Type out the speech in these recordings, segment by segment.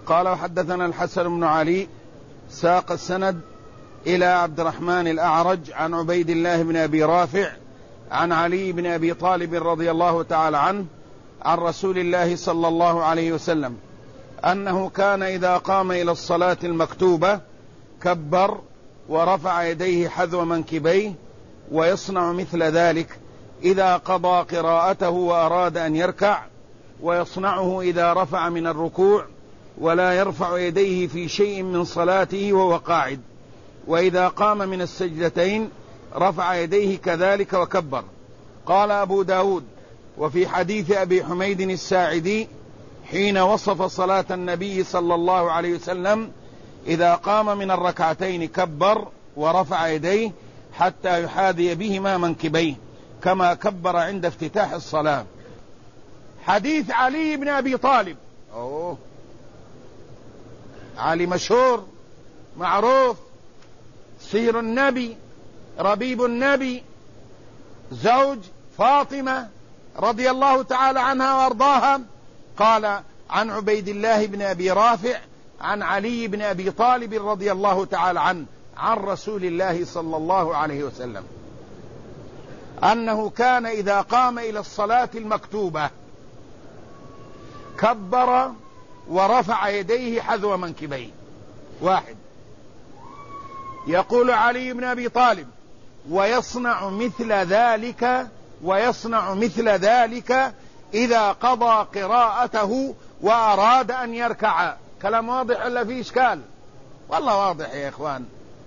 قال وحدثنا الحسن بن علي ساق السند إلى عبد الرحمن الأعرج عن عبيد الله بن أبي رافع عن علي بن أبي طالب رضي الله تعالى عنه عن رسول الله صلى الله عليه وسلم أنه كان إذا قام إلى الصلاة المكتوبة كبر ورفع يديه حذو منكبيه، ويصنع مثل ذلك إذا قضى قراءته وأراد أن يركع، ويصنعه إذا رفع من الركوع، ولا يرفع يديه في شيء من صلاته وهو قاعد، وإذا قام من السجدتين رفع يديه كذلك وكبر. قال أبو داود: وفي حديث أبي حميد الساعدي حين وصف صلاة النبي صلى الله عليه وسلم إذا قام من الركعتين كبر ورفع يديه حتى يحاذي بهما منكبيه كما كبر عند افتتاح الصلاة. حديث علي بن أبي طالب، علي مشهور معروف، صهر النبي، ربيب النبي، زوج فاطمة رضي الله تعالى عنها وارضاها. قال عن عبيد الله بن أبي رافع عن علي بن أبي طالب رضي الله تعالى عنه عن رسول الله صلى الله عليه وسلم أنه كان إذا قام إلى الصلاة المكتوبة كبر ورفع يديه حذو منكبيه. واحد. يقول علي بن أبي طالب: ويصنع مثل ذلك إذا قضى قراءته وأراد أن يركع. كلام واضح ولا فيه إشكال؟ والله واضح يا إخوان.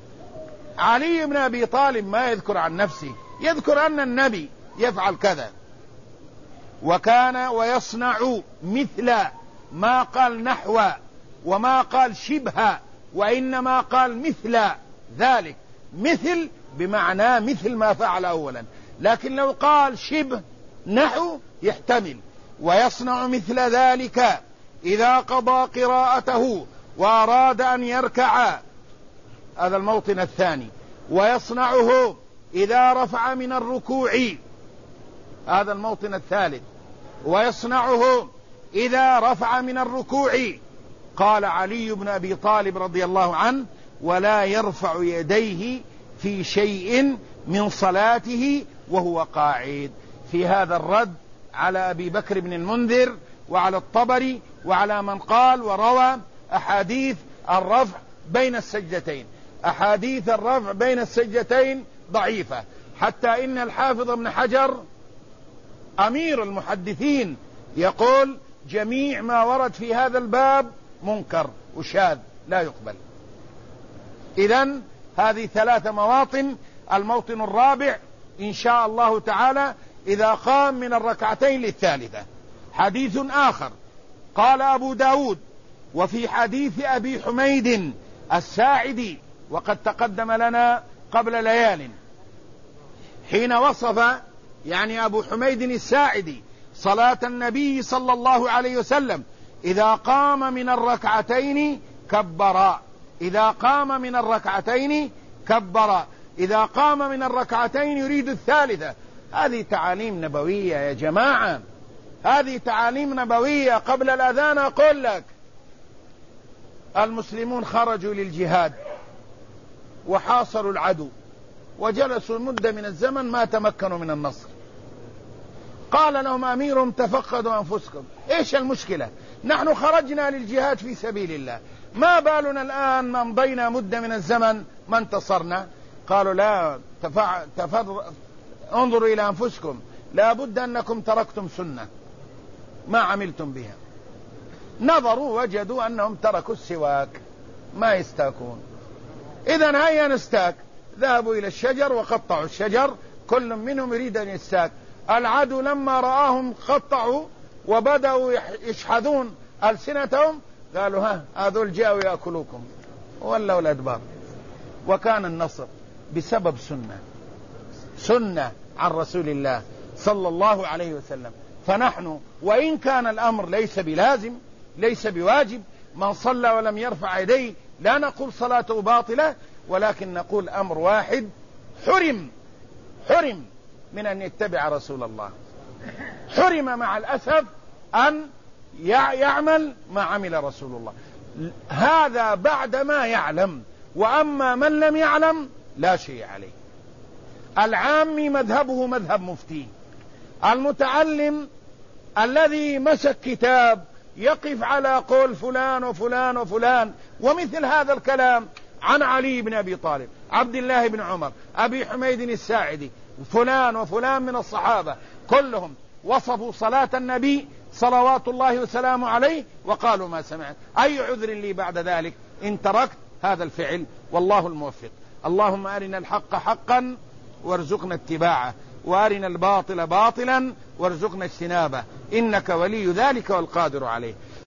علي بن أبي طالب ما يذكر عن نفسه، يذكر أن النبي يفعل كذا، وكان ويصنع مثل، ما قال نحو وما قال شبه، وإنما قال مثل ذلك. مثل بمعنى مثل ما فعل أولا، لكن لو قال شبه نحو يحتمل. ويصنع مثل ذلك إذا قضى قراءته وأراد أن يركع، هذا الموطن الثاني. ويصنعه إذا رفع من الركوع، هذا الموطن الثالث. ويصنعه إذا رفع من الركوع. قال علي بن أبي طالب رضي الله عنه: ولا يرفع يديه في شيء من صلاته وهو قاعد. في هذا الرد على أبي بكر بن المنذر وعلى الطبري وعلى من قال وروى أحاديث الرفع بين السجدتين. أحاديث الرفع بين السجدتين ضعيفة، حتى إن الحافظ ابن حجر أمير المحدثين يقول: جميع ما ورد في هذا الباب منكر وشاذ لا يقبل. إذن هذه 3 مواطن. الموطن الرابع إن شاء الله تعالى إذا قام من الركعتين للثالثة. حديث آخر قال أبو داود: وفي حديث أبي حميد الساعدي، وقد تقدم لنا قبل ليال، حين وصف يعني أبو حميد الساعدي صلاة النبي صلى الله عليه وسلم إذا قام من الركعتين كبر، إذا قام من الركعتين كبر، إذا قام من الركعتين يريد الثالثة. هذه تعاليم نبوية يا جماعة، هذه تعاليم نبوية. قبل الأذان أقول لك المسلمون خرجوا للجهاد وحاصروا العدو وجلسوا مدة من الزمن ما تمكنوا من النصر. قال لهم أميرهم: تفقدوا أنفسكم. إيش المشكلة؟ نحن خرجنا للجهاد في سبيل الله، ما بالنا الآن ما مضينا مدة من الزمن ما انتصرنا؟ قالوا: لا، انظروا إلى أنفسكم، لا بد أنكم تركتم سنة ما عملتم بها. نظروا وجدوا أنهم تركوا السواك، ما يستاكون. إذن هيا نستاك. ذهبوا إلى الشجر وقطعوا الشجر، كل منهم يريد أن يستاك. العدو لما رآهم قطعوا وبدأوا يشحذون ألسنتهم قالوا: هذول جاءوا يأكلوكم، ولوا الأدبار. وكان النصر بسبب سنة عن رسول الله صلى الله عليه وسلم. فنحن وإن كان الأمر ليس بلازم ليس بواجب، من صلى ولم يرفع يديه لا نقول صلاته باطلة، ولكن نقول أمر واحد: حرم من أن يتبع رسول الله، حرم مع الأسف أن يعمل ما عمل رسول الله. هذا بعدما يعلم. وأما من لم يعلم لا شيء عليه. العامي مذهبه مذهب مفتي. المتعلم الذي مسك كتاب يقف على قول فلان وفلان وفلان ومثل هذا الكلام عن علي بن أبي طالب، عبد الله بن عمر، أبي حميد الساعدي، فلان وفلان من الصحابة، كلهم وصفوا صلاة النبي صلوات الله وسلامه عليه وقالوا ما سمعت. أي عذر لي بعد ذلك إن تركت هذا الفعل؟ والله الموفق. اللهم أرنا الحق حقا وارزقنا اتباعه، وأرنا الباطل باطلا وارزقنا اجتنابه، إنك ولي ذلك والقادر عليه.